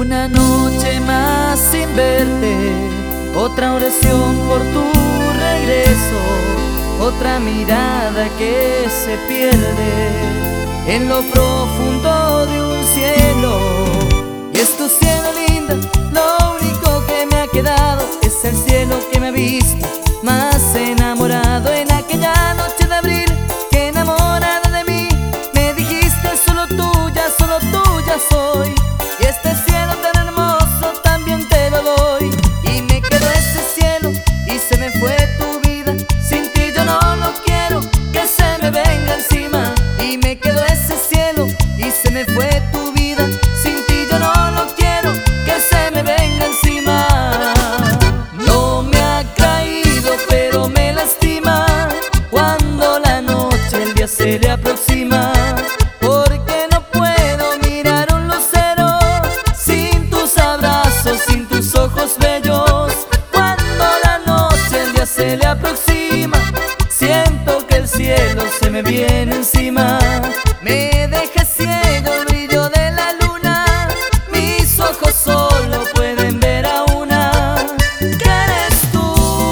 Una noche más sin verte, otra oración por tu regreso, otra mirada que se pierde en lo profundo de un cielo. Y es tu cielo linda, lo único que me ha quedado es el cielo que me ha visto más enamorado. En aquella noche de abril que enamorada de mí me dijiste solo tuya soy. Y este cielo tan hermoso también te lo doy. Y me quedó ese cielo y se me fue tu vida. Sin ti yo no lo quiero que se me venga encima. Y me quedó ese cielo y se me fue tu vida. Sin ti yo no lo quiero que se me venga encima. No me ha caído pero me lastima cuando la noche el día se le aproxima. Porque no puedo mirar un lucero sin tus abrazos, sin tus ojos bellos. Cuando la noche el día se le aproxima, siento que el cielo se me viene encima. Me deja ciego el brillo de la luna, mis ojos solo pueden ver a una, que eres tú.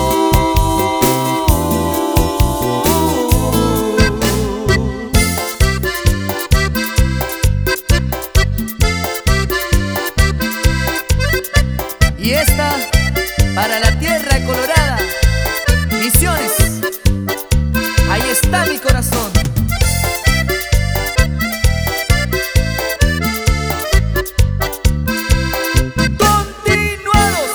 Y esta para la tierra colorada, Misiones, ahí está mi corazón. Continuamos.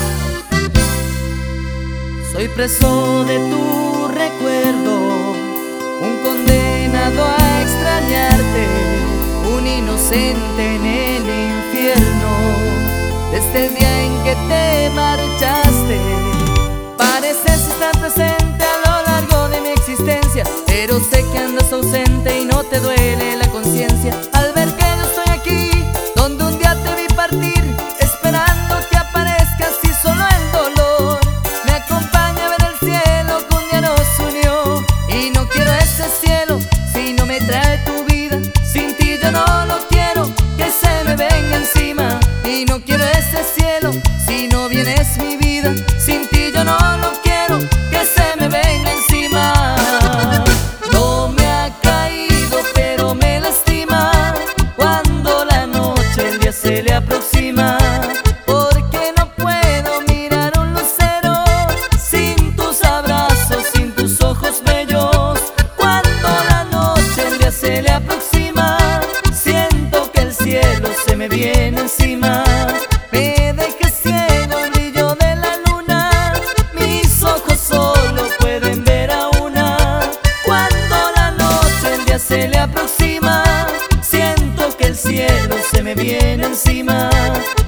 Soy preso de tu recuerdo, un condenado a extrañarte, un inocente en el infierno. Desde el día en que te marchaste, pareces estar presente a lo largo de mi existencia, pero sé que andas ausente y no te duele la conciencia al ver que yo estoy aquí, donde un día te vi partir, esperando que aparezcas y solo el dolor me acompaña a ver el cielo que un día nos unió. Y no quiero ese cielo si no me trae tu vida, sin ti yo no lo quiero que se me venga encima. Y no quiero ese cielo si no vienes mi vida, sin ti yo no lo quiero que se me venga encima. No me ha caído pero me lastima cuando la noche el día se le aproxima. Porque no puedo mirar un lucero sin tus abrazos, sin tus ojos bellos. Cuando la noche el día se le aproxima, siento que el cielo se me viene encima. Me deja ciego el brillo de la luna, mis ojos solo pueden ver a una. Cuando la noche el día se le aproxima, siento que el cielo se me viene encima.